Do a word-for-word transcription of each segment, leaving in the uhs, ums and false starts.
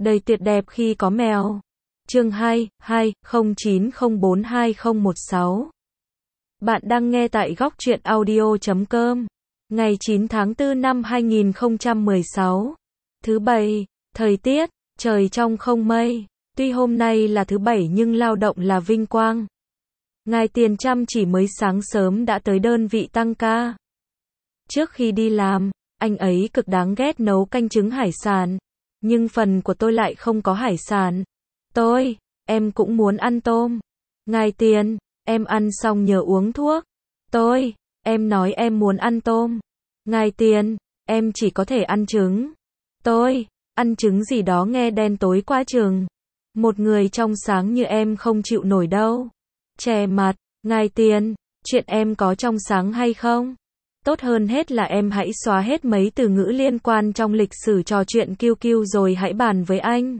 Đời tuyệt đẹp khi có mèo. Chương hai, hai không chín không bốn hai không một sáu. Bạn đang nghe tại góc truyện audio chấm com. Ngày chín tháng tư năm hai nghìn không trăm mười sáu. Thứ bảy, thời tiết, trời trong không mây. Tuy hôm nay là thứ bảy nhưng lao động là vinh quang. Ngài Tiền chăm chỉ mới sáng sớm đã tới đơn vị tăng ca. Trước khi đi làm, anh ấy cực đáng ghét nấu canh trứng hải sản. Nhưng phần của tôi lại không có hải sản. Tôi, em cũng muốn ăn tôm. Ngài Tiền, em ăn xong nhớ uống thuốc. Tôi, em nói em muốn ăn tôm. Ngài Tiền, em chỉ có thể ăn trứng. Tôi, ăn trứng gì đó nghe đen tối quá chừng. Một người trong sáng như em không chịu nổi đâu. Che mặt, Ngài Tiền, chuyện em có trong sáng hay không? Tốt hơn hết là em hãy xóa hết mấy từ ngữ liên quan trong lịch sử trò chuyện kiu kiu rồi hãy bàn với anh.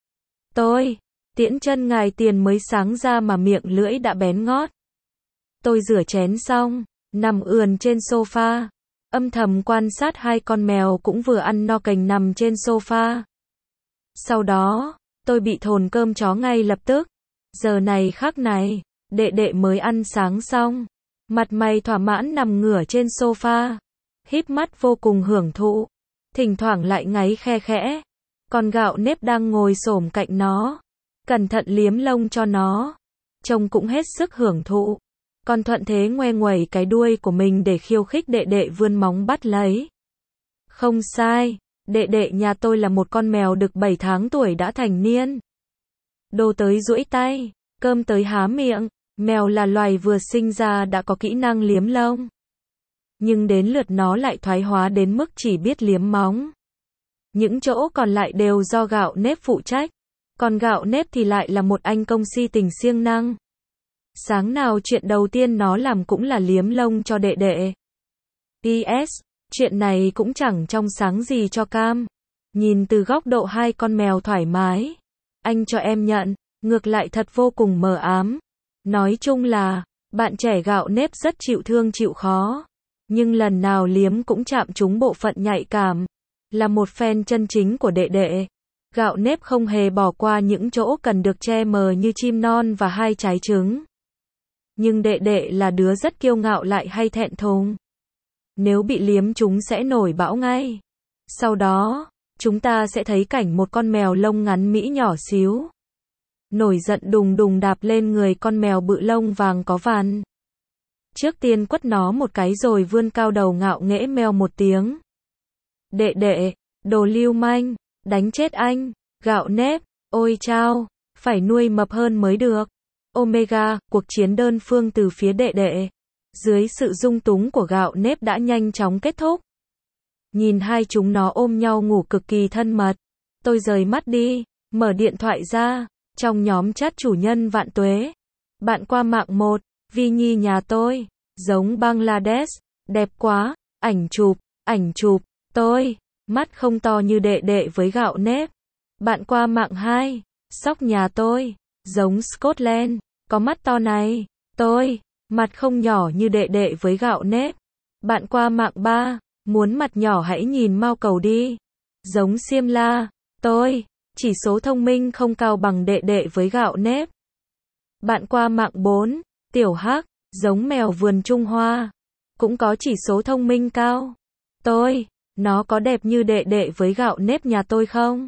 Tôi, tiễn chân Ngài Tiền mới sáng ra mà miệng lưỡi đã bén ngót. Tôi rửa chén xong, nằm ườn trên sofa, âm thầm quan sát hai con mèo cũng vừa ăn no cành nằm trên sofa. Sau đó, tôi bị thồn cơm chó ngay lập tức. Giờ này khắc này, đệ đệ mới ăn sáng xong. Mặt mày thỏa mãn nằm ngửa trên sofa, híp mắt vô cùng hưởng thụ, thỉnh thoảng lại ngáy khe khẽ. Còn Gạo Nếp đang ngồi xổm cạnh nó, cẩn thận liếm lông cho nó, trông cũng hết sức hưởng thụ. Còn Thuận thế ngoe nguẩy cái đuôi của mình để khiêu khích đệ đệ vươn móng bắt lấy. Không sai, đệ đệ nhà tôi là một con mèo đực bảy tháng tuổi đã thành niên. Đồ tới duỗi tay, cơm tới há miệng. Mèo là loài vừa sinh ra đã có kỹ năng liếm lông. Nhưng đến lượt nó lại thoái hóa đến mức chỉ biết liếm móng. Những chỗ còn lại đều do Gạo Nếp phụ trách. Còn Gạo Nếp thì lại là một anh công si tình siêng năng. Sáng nào chuyện đầu tiên nó làm cũng là liếm lông cho đệ đệ. pê ét, chuyện này cũng chẳng trong sáng gì cho Cam. Nhìn từ góc độ hai con mèo thoải mái, anh cho em nhận, ngược lại thật vô cùng mờ ám. Nói chung là, bạn trẻ Gạo Nếp rất chịu thương chịu khó. Nhưng lần nào liếm cũng chạm trúng bộ phận nhạy cảm. Là một fan chân chính của đệ đệ. Gạo Nếp không hề bỏ qua những chỗ cần được che mờ như chim non và hai trái trứng. Nhưng đệ đệ là đứa rất kiêu ngạo lại hay thẹn thùng. Nếu bị liếm chúng sẽ nổi bão ngay. Sau đó, chúng ta sẽ thấy cảnh một con mèo lông ngắn mỹ nhỏ xíu nổi giận đùng đùng đạp lên người con mèo bự lông vàng có vằn. Trước tiên quất nó một cái rồi vươn cao đầu ngạo nghễ meo một tiếng. Đệ đệ, đồ lưu manh, đánh chết anh. Gạo Nếp, ôi chao, phải nuôi mập hơn mới được. Omega, cuộc chiến đơn phương từ phía đệ đệ. Dưới sự dung túng của Gạo Nếp đã nhanh chóng kết thúc. Nhìn hai chúng nó ôm nhau ngủ cực kỳ thân mật. Tôi rời mắt đi, mở điện thoại ra. Trong nhóm chat chủ nhân vạn tuế. Bạn qua mạng một, Vi Nhi nhà tôi, giống Bangladesh, đẹp quá, ảnh chụp, ảnh chụp, tôi, mắt không to như đệ đệ với Gạo Nếp. Bạn qua mạng hai, Sóc nhà tôi, giống Scotland, có mắt to này, tôi, mặt không nhỏ như đệ đệ với Gạo Nếp. Bạn qua mạng ba, muốn mặt nhỏ hãy nhìn Mao Cầu đi, giống Simla, tôi. Chỉ số thông minh không cao bằng đệ đệ với Gạo Nếp. Bạn qua mạng bốn, Tiểu Hắc, giống mèo vườn Trung Hoa. Cũng có chỉ số thông minh cao. Tôi, nó có đẹp như đệ đệ với Gạo Nếp nhà tôi không?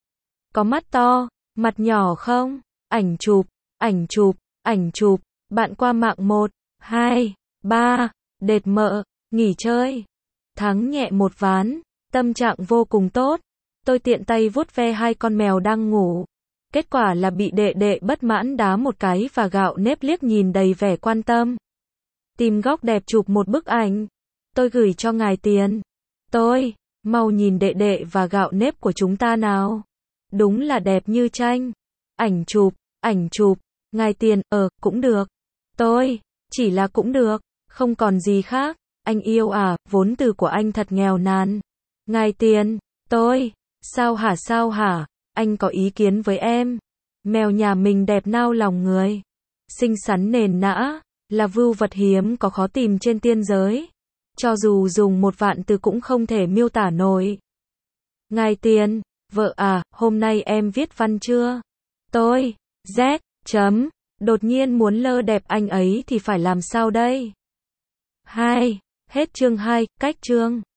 Có mắt to, mặt nhỏ không? Ảnh chụp, ảnh chụp, ảnh chụp. Bạn qua mạng một, hai, ba, đệt mợ, nghỉ chơi. Thắng nhẹ một ván, tâm trạng vô cùng tốt. Tôi tiện tay vuốt ve hai con mèo đang ngủ. Kết quả là bị đệ đệ bất mãn đá một cái và Gạo Nếp liếc nhìn đầy vẻ quan tâm. Tìm góc đẹp chụp một bức ảnh. Tôi gửi cho Ngài Tiền. Tôi, mau nhìn đệ đệ và Gạo Nếp của chúng ta nào. Đúng là đẹp như tranh. Ảnh chụp, ảnh chụp. Ngài Tiền, ờ, cũng được. Tôi, chỉ là cũng được, không còn gì khác. Anh yêu à, vốn từ của anh thật nghèo nàn. Ngài Tiền, tôi. Sao hả sao hả, anh có ý kiến với em. Mèo nhà mình đẹp nao lòng người. Xinh xắn nền nã, là vưu vật hiếm có khó tìm trên tiên giới. Cho dù dùng một vạn từ cũng không thể miêu tả nổi. Ngài Tiền, Vợ à, hôm nay em viết văn chưa? Tôi, Z, chấm, đột nhiên muốn lơ đẹp anh ấy thì phải làm sao đây? hai. Hết chương hai, cách chương